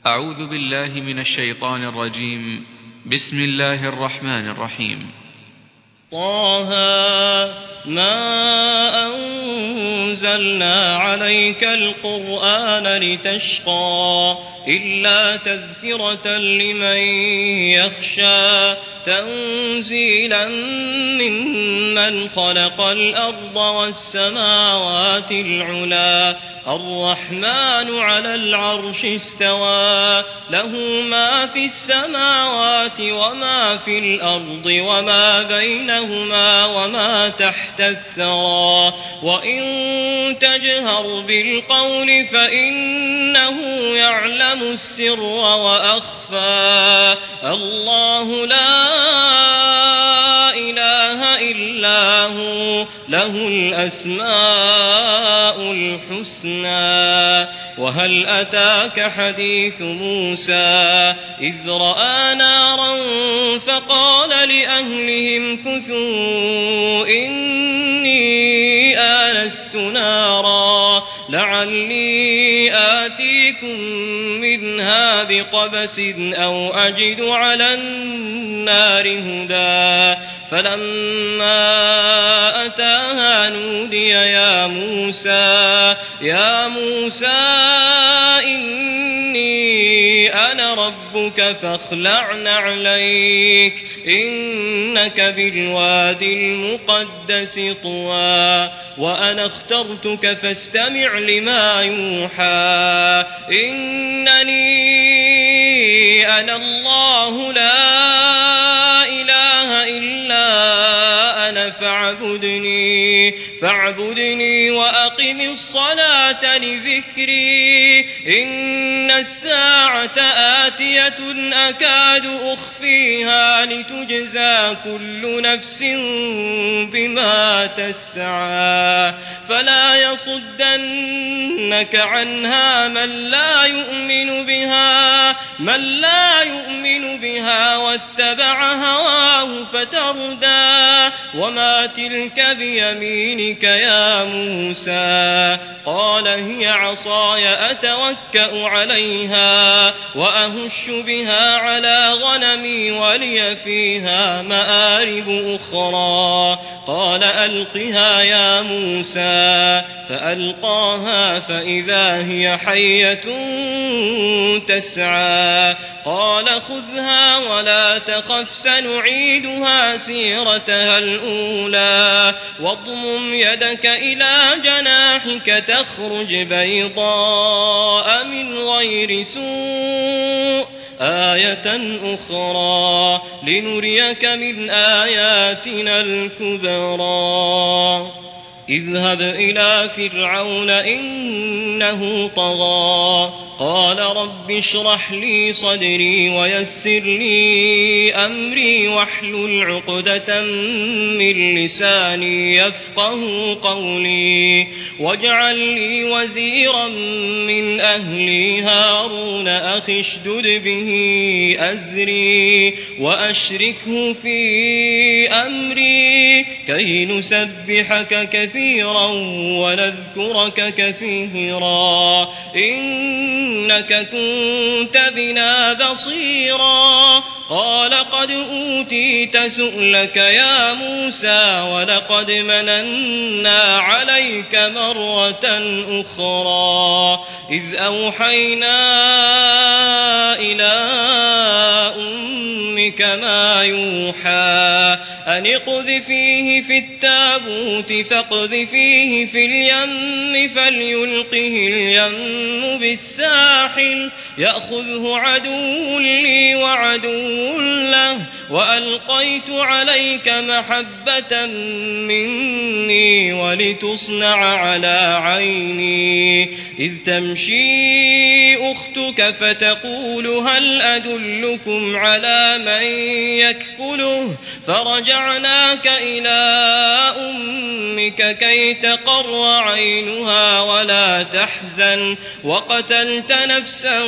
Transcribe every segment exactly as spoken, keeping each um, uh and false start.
أعوذ بالله من الشيطان الرجيم. بسم الله الرحمن الرحيم. طه ما أنزلنا عليك القرآن لتشقى إلا تذكرة لمن يخشى تنزيلا ممن خلق الأرض والسماوات العلى الرحمن على العرش استوى له ما في السماوات وما في الأرض وما بينهما وما تحت الثرى وإن تجهر بالقول فإنه يعلم السر وأخفى الله لا إله إلا هو له الأسماء الحسنى. وهل أتاك حديث موسى إذ رأى نارا فقال لأهلهم كثوا إني آنست نارا لعلي آتيكم منها بقبس أو أجد على النار هدى فلما أتاها نودي يا موسى يا موسى إني أنا ربك فاخلع نعليك إنك بالوادي المقدس طوى وأنا اخترتك فاستمع لما يوحى إنني أنا الله لا إله إلا أنا فاعبدني فاعبدني وأقم الصلاة لذكري إن الساعة آتية أكاد أخفيها لتجزى كل نفس بما تسعى فلا يصدنك عنها من لا يؤمن بها من لا يؤمن بها واتبع هواه فتردى وما تلك بيمينك يا موسى قال هي عصاي أتوكأ عليها وأهش بها على غنمي ولي فيها مآرب أخرى قال ألقها يا موسى فألقاها فإذا هي حية تسعى قال خذها ولا تخف سنعيدها سيرتها الأولى واضمم يدك إلى جناحك تخرج بيضاء من غير سوء آية أخرى لنريك من آياتنا الكبرى اذهب إلى فرعون إنه طغى قال رب اشرح لي صدري ويسر لي أمري واحلل عقدة من لساني يفقه قولي واجعل لي وزيرا من أهلي هارون أخي اشدد به أزري وأشركه في أمري كي نسبحك كثيرا ونذكرك كثيرا إنك كنت بنا بصيرا قال قد أوتيت سؤلك يا موسى ولقد مننا عليك مرة أخرى إذ أوحينا إلى أمك ما يوحى أن اقذفيه في التابوت فاقذفيه في اليم فليلقه اليم بالساحل يأخذه عدو لي وعدو له وألقيت عليك محبة مني ولتصنع على عيني إذ تمشي أختك فتقول هل أدلكم على من يكفله فرجعناك إلى أمك كي تقر عينها ولا تحزن وقتلت نفسا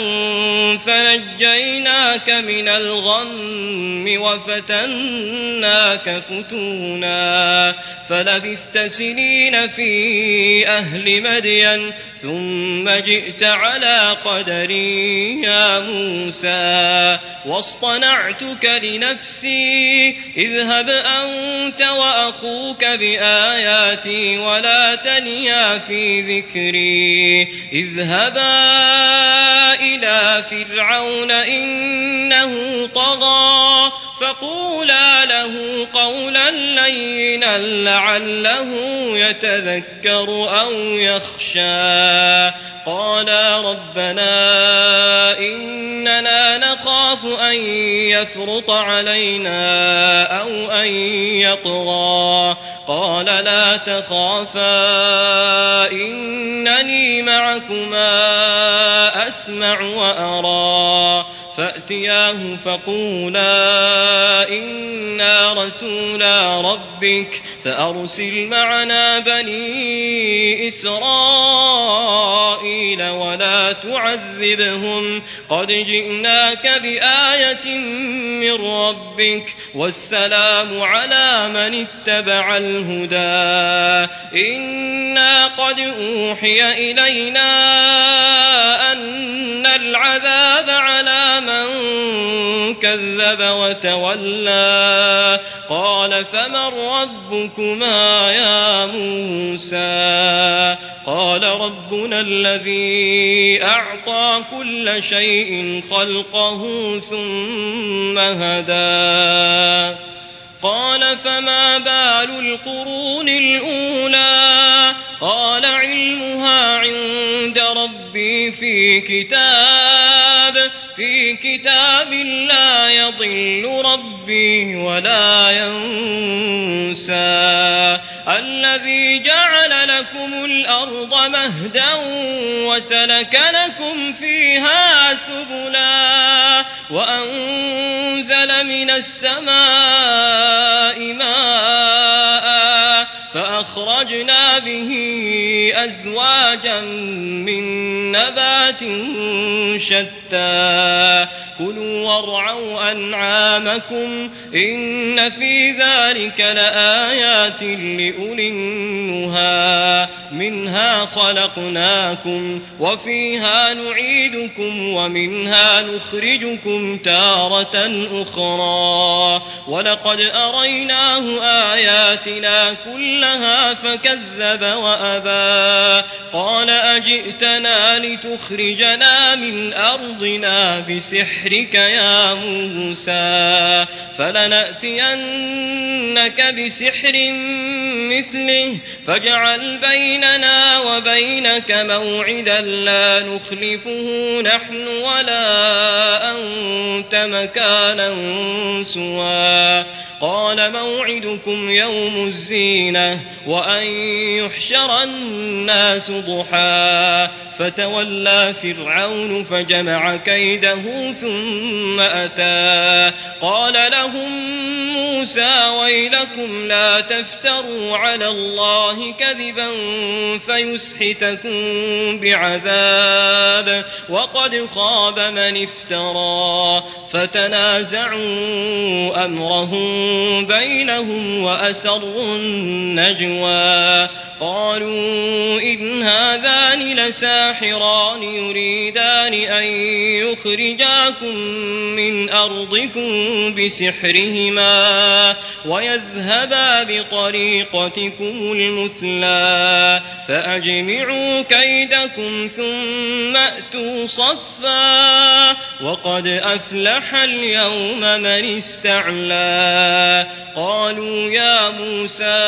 فنجيناك من الغم وفتناك فتونا فلبثت سنين في أهل مدين ثم جئت على قدر أدري يا موسى واصطنعتك لنفسي اذهب أنت وأخوك بآياتي ولا تنيا في ذكري اذهبا إلى فرعون إنه طغى فقولا له قولا لينا لعله يتذكر أو يخشى قالا ربنا إننا نخاف أن يفرط علينا أو أن يطغى قال لا تخافا إنني معكما أسمع وأرى فأتياه فقولا إنا رسولا ربك فأرسل معنا بني إسرائيل ولا تعذبهم قد جئناك بآية من ربك والسلام على من اتبع الهدى إنا قد أوحي إلينا أن العذاب على من كذب وتولى قال فمن ربكما يا موسى قال ربنا الذي أعطى كل شيء خلقه ثم هدى قال فما بال القرون الأولى قال علمها عند ربي في كتاب في كتاب لا يضل ربي ولا ينسى الذي جعل لكم الأرض مهدا وسلك لكم فيها سبلا وأنزل من السماء ماء فأخرجنا به أزواجا من نبات شتى كلوا وارعوا أنعامكم إن في ذلك لآيات لأولي النهى منها خلقناكم وفيها نعيدكم ومنها نخرجكم تارة أخرى ولقد أريناه آياتنا كلها فكذب وأبى قال أجئتنا لتخرجنا من أرضنا بسحرك يا موسى فلنأتينك بسحر مثله فاجعل بيننا وبينك موعدا لا نخلفه نحن ولا أنت مكانا سوى قال موعدكم يوم الزينة وأن يحشر الناس ضحى فتولى فرعون فجمع كيده ثم أتى قال لهم موسى ويلكم لا تفتروا على الله كذبا فيسحتكم بعذاب وقد خاب من افترى فتنازعوا أمرهم بينهم وأسروا النجوى قالوا إن هذان لساحران يريدان أن يخرجاكم من أرضكم بسحرهما ويذهبا بطريقتكم المثلى فأجمعوا كيدكم ثم أتوا صفا وقد أفلح اليوم من استعلى قالوا يا موسى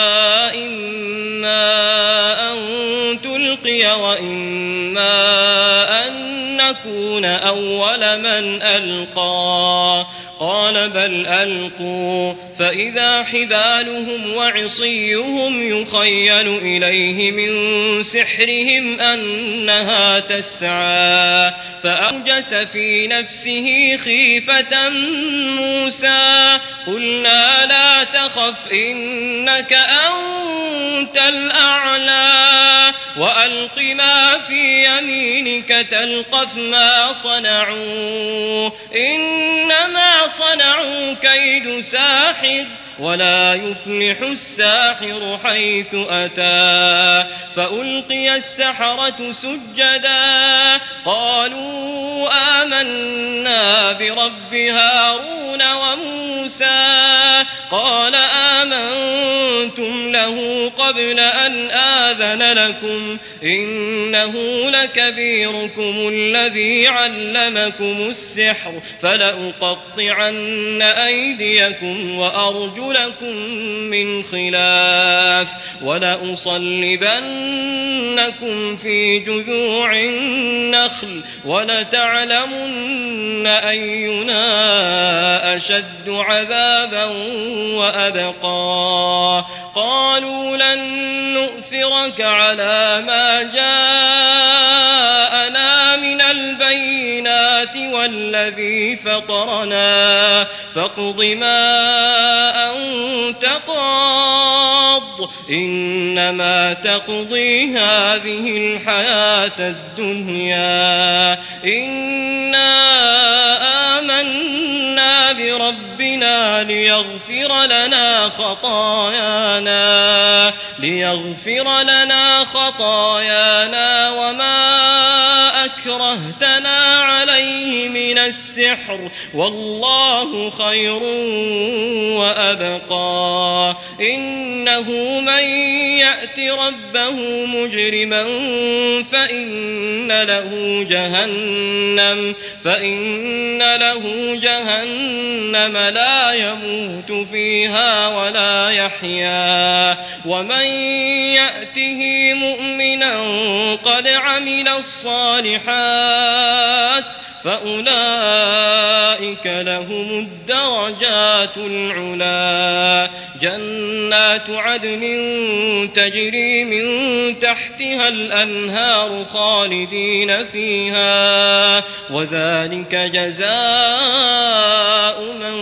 إما أن تلقي وإما أن نكون أول من ألقى قال بل ألقوا فإذا حبالهم وعصيهم يخيل إليه من سحرهم أنها تسعى فأوجس في نفسه خيفة موسى قلنا لا تخف إنك أنت الأعلى وألق ما في يمينك تلقف ما صنعوا إنما صنعوا كيد ساحر ولا يفلح الساحر حيث أتى فألقي السحرة سجدا قالوا آمنا برب هارون وموسى قال آمنتم له قبل أن آذن لكم إنه لكبيركم الذي علمكم السحر فلأقطعن أيديكم وأرجلكم من خلاف ولأصلبنكم في جذوع النخل ولتعلمن أينا أشد عذابا وأبقى قالوا لن نؤثرك على ما جاءنا من البينات والذي فطرنا فاقض ما أنت قاض إنما تقضي هذه الحياة الدنيا إنا آمنا بربنا ليغفر لنا خطايانا ليغفر لنا خطايانا وما أكرهتنا عليه من السحر والله خير وأبقى إنه من يأت ربه مجرما فإن له جهنم فإن له جهنم لا يموت فيها ولا يحيا ومن يأته مؤمنا قد عمل الصالحات فأولئك لهم الدرجات العلا جنات عدن تجري من تحتها الأنهار خالدين فيها وذلك جزاء من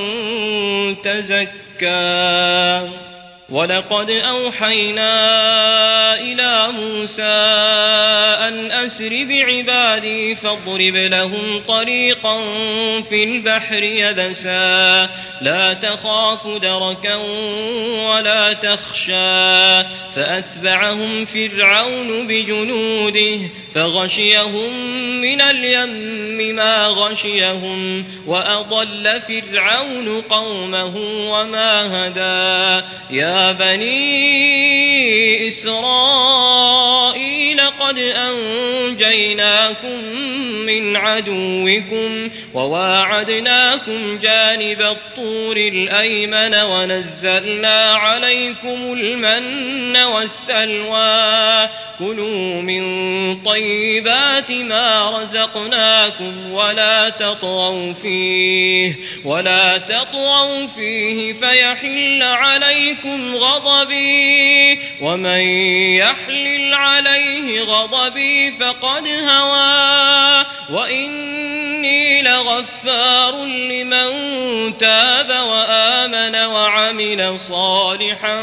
تزكى ولقد أوحينا إلى موسى أن أسر بعبادي فاضرب لهم طريقا في البحر يبسا لا تخاف دركا ولا تخشى فأتبعهم فرعون بجنوده فغشيهم من اليم ما غشيهم وأضل فرعون قومه وما هدى يا بني إسرائيل قد أنجيناكم من عدوكم وواعدناكم جانب الطور الأيمن ونزلنا عليكم المن والسلوى كلوا من طيبات ما رزقناكم ولا تطغوا فيه ولا تطغوا فيه فيحل عليكم غضبي ومن يحلل عليه غضبي فقد هوى وإني لغفار لمن تاب وآمن وعمل صالحا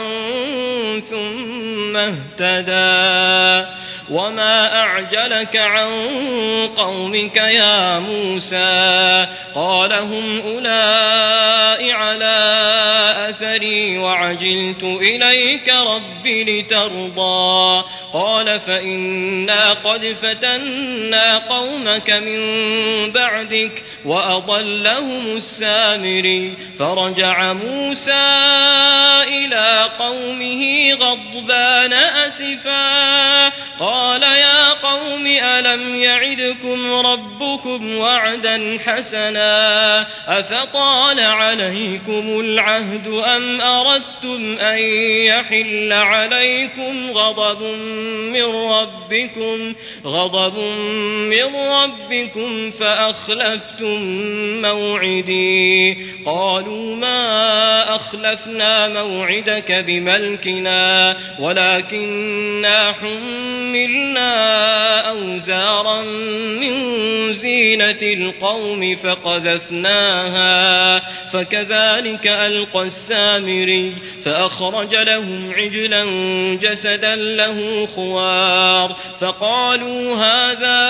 ثم اهتدى وما أعجلك عن قومك يا موسى قال هم أولئك على أثري وعجلت إليك رب لترضى قال فإنا قد فتنا قومك من بعدك وأضلهم السامري فرجع موسى إلى قومه غضبان أسفا قال يا قوم ألم يعدكم ربكم وعدا حسنا أفطال عليكم العهد أم أردتم أن يحل عليكم غضب من ربكم غضب من ربكم فأخلفتم موعدي قالوا ما أخلفنا موعدك بملكنا ولكننا حملنا أوزارا من زينة القوم فقذفناها فكذلك ألقى السامري فأخرج لهم عجلا جسدا له خوار فقالوا هذا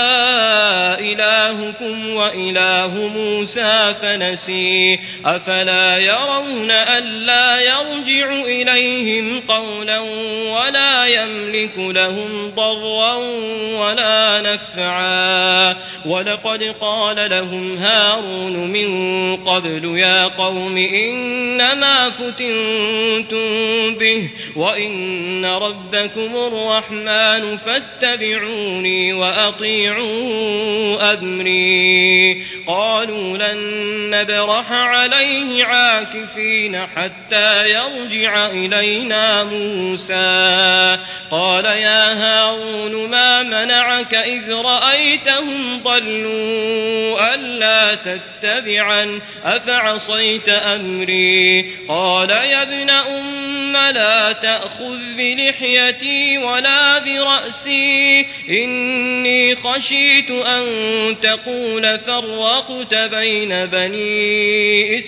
إلهكم وإله موسى فنسي أفلا يرون ألا يرجع إليهم قولا ولا يملك لهم ضرا ولا نفعا ولقد قال لهم هارون من قبل يا قوم إنما فتنتم به وإن ربكم الرحمن فاتبعوني وأطيعوا أمري قالوا لن نبرح عليه عاكفين حتى يرجع إلينا موسى قال يا هارون ما منعك إذ رأيتهم ضلوا ألا تتبعا أفعصيت أمري قال يا ابن أم لا تأخذ بلحيتي ولا برأسي إني خشيت أن تقول فرقت بين بني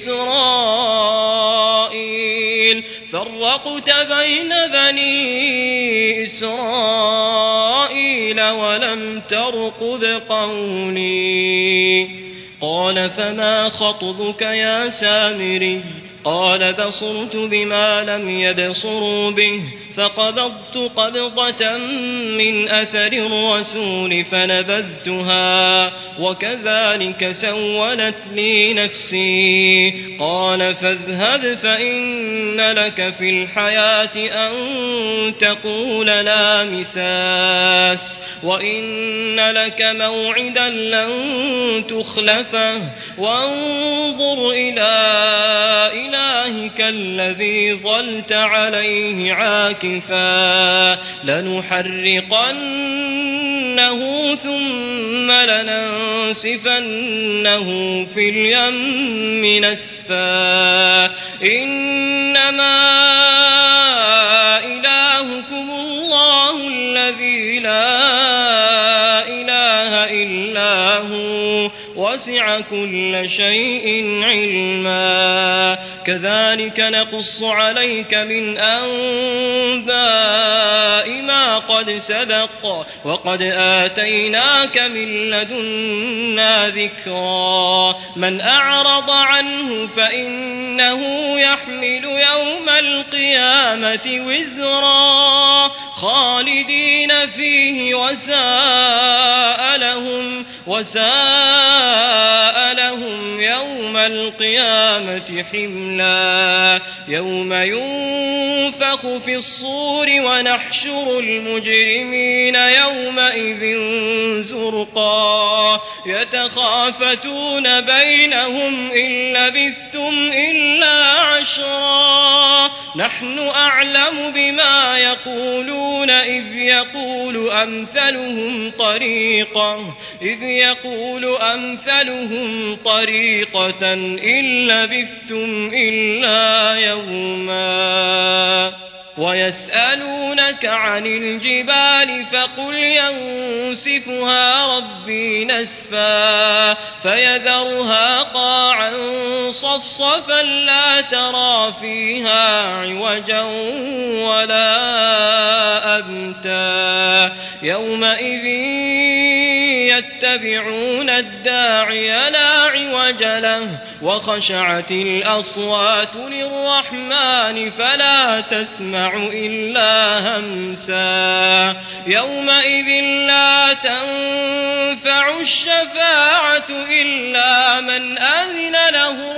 إسرائيل فرقت بين بني إسرائيل ولم ترقب قولي قال فما خطبك يا سامري قال بصرت بما لم يبصروا به فقبضت قبضة من أثر الرسول فنبذتها وكذلك سولت لي نفسي قال فاذهب فإن لك في الحياة أن تقول لا مساس وإن لك موعدا لن تخلفه وانظر إلى إلهك الذي ظلت عليه عاكفا لنحرقنه ثم لننسفنه في اليم نسفا إنما إلهكم الله الذي لا إله إلا هو وسع كل شيء علما كذلك نقص عليك من أنباء ما قد سبق وقد آتيناك من لدنا ذكرا من أعرض عنه فإنه يحمل يوم القيامة وزرا خالدين فيه وساء لهم وساء لهم يوم القيامة حملا يوم ينفخ في الصور ونحشر المجرمين يومئذ زرقا يتخافتون بينهم إن لبثتم إلا عشرا نحن أعلم بما يقولون إذ يقول أمثلهم طريقة إذ يقول أمثلهم طريقة إن لبثتم إلا يوما ويسألونك عن الجبال فقل ينسفها ربي نسفا فيذرها قاعا صفصفا لا ترى فيها عوجا ولا أمتا يومئذ يتبعون الداعي لا عوج له وخشعت الأصوات للرحمن فلا تسمع إلا همسا يومئذ لا تنفع الشفاعة إلا من أذن له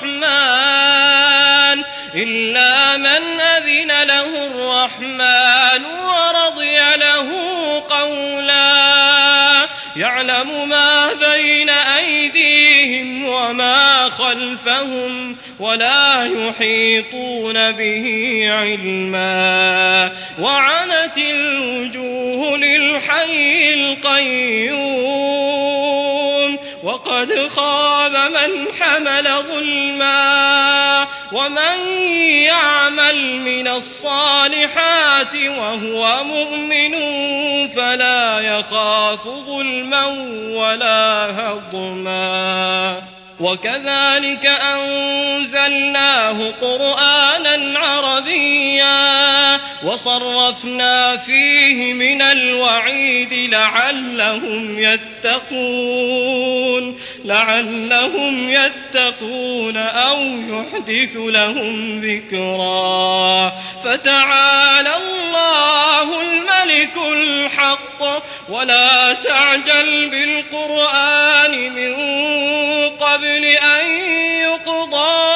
الرحمن إلا من أذن له الرحمن ورضي له قولا يعلم ما بين أيديهم وما خلفهم ولا يحيطون به علما وعنت الوجوه للحي القيوم وقد خاب من حمل ظلما ومن يعمل من الصالحات وهو مؤمن فلا يخاف ظلما ولا هضما وكذلك أنزلناه قرآنا عربيا وصرفنا فيه من الوعيد لعلهم يتقون لعلهم يتقون أو يحدث لهم ذكرا فتعالى الله الملك الحق ولا تعجل بالقرآن من قبل أن يقضى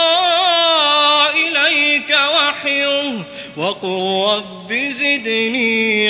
إليك وحيه وقل رب زدني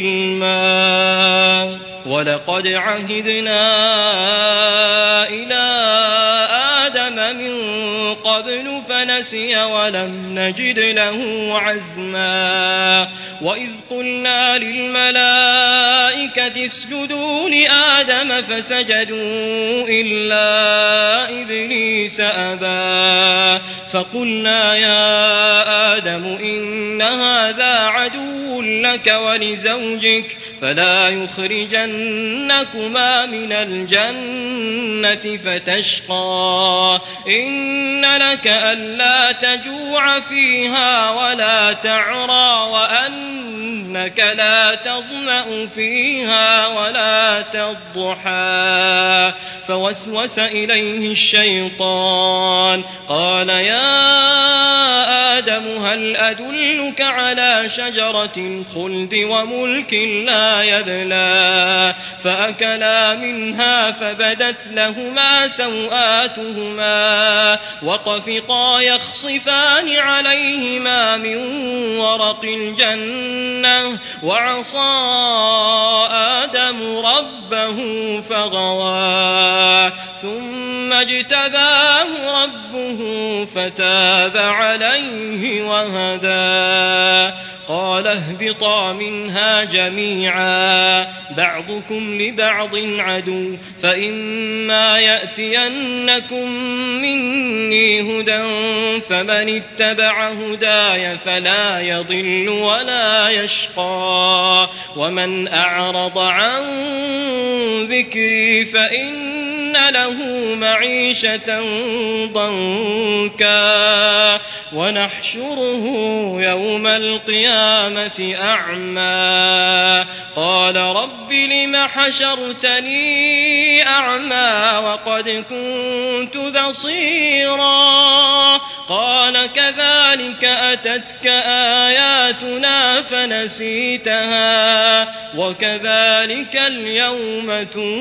علما ولقد عهدنا إلى آدم من قبل فنسي ولم نجد له عزما وإذ قلنا للملائكة اسجدوا لآدم فسجدوا إلا إبليس أبى فقلنا يا آدم إن هذا عدو لك ولزوجك فلا يخرجنكما من الجنة فتشقى إن لك ألا تجوع فيها ولا تعرى وأنك لا تظمأ فيها ولا تضحى فوسوس إليه الشيطان قال يا آدم هل أدلك على شجرة الخلد وملك لا يبلى فأكلا منها فبدت لهما سوآتهما وطفقا يخصفان عليهما من ورق الجنة وعصى آدم ربه فغوى ثم اجتباه ربه فتاب عليه وهدى قال اهبطا منها جميعا بعضكم لبعض عدو فإما يأتينكم مني هدى فمن اتبع هداي فلا يضل ولا يشقى ومن أعرض عن ذكري فإن له معيشة ضنكا ونحشره يوم القيامة أعمى قال رب لم حشرتني أعمى وقد كنت بصيرا قال كذلك أتتك آياتنا فنسيتها وكذلك اليوم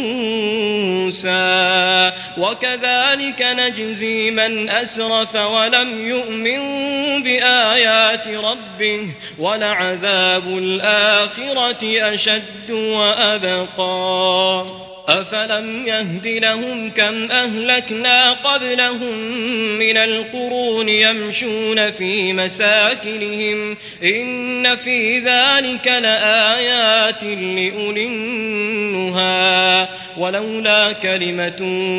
تنسى وكذلك نجزي من أسرف ولم يؤمن بآيات ربه ولعذاب الآخرة أشد وأبقى أفلم يهد لهم كم أهلكنا قبلهم من القرون يمشون في مساكنهم إن في ذلك لآيات لأولي النهى ولولا كلمة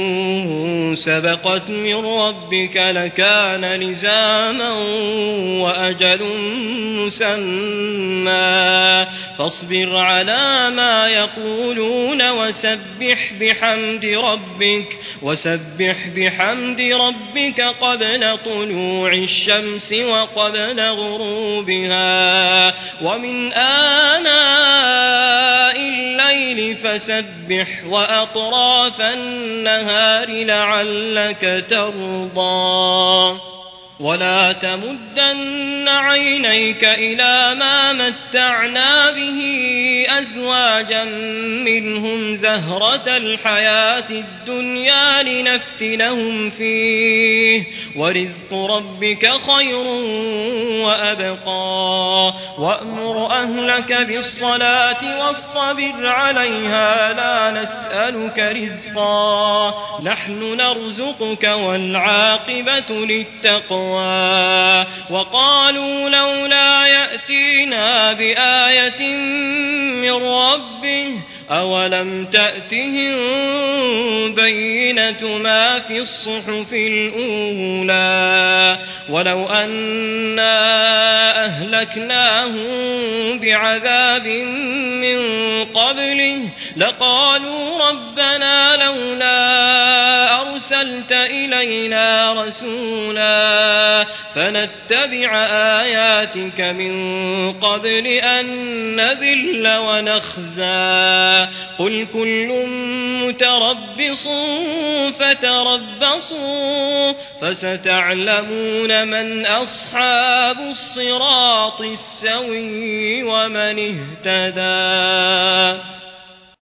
سبقت من ربك لكان لزاما وأجل مسمى فاصبر على ما يقولون وسبح بحمد ربك وسبح بحمد ربك قبل طلوع الشمس وقبل غروبها ومن آناء الليل فسبح وأطراف النهار لعلك ترضى ولا تمدن عينيك إلى ما متعنا به أزواجا منهم زهرة الحياة الدنيا لنفتنهم فيه ورزق ربك خير وأبقى وأمر أهلك بالصلاة واصطبر عليها لا نسألك رزقا نحن نرزقك والعاقبة للتقوى وقالوا لولا يأتينا بآية من ربه أولم تأتهم البينة ما في الصحف الأولى ولو أنا أهلكناهم بعذاب من قبله لقالوا ربنا لولا أرسلت إلينا رسولا فنتبع آياتك من قبل أن نذل ونخزى قل كل متربص فتربصوا فستعلمون من أصحاب الصراط السوي ومن اهتدى.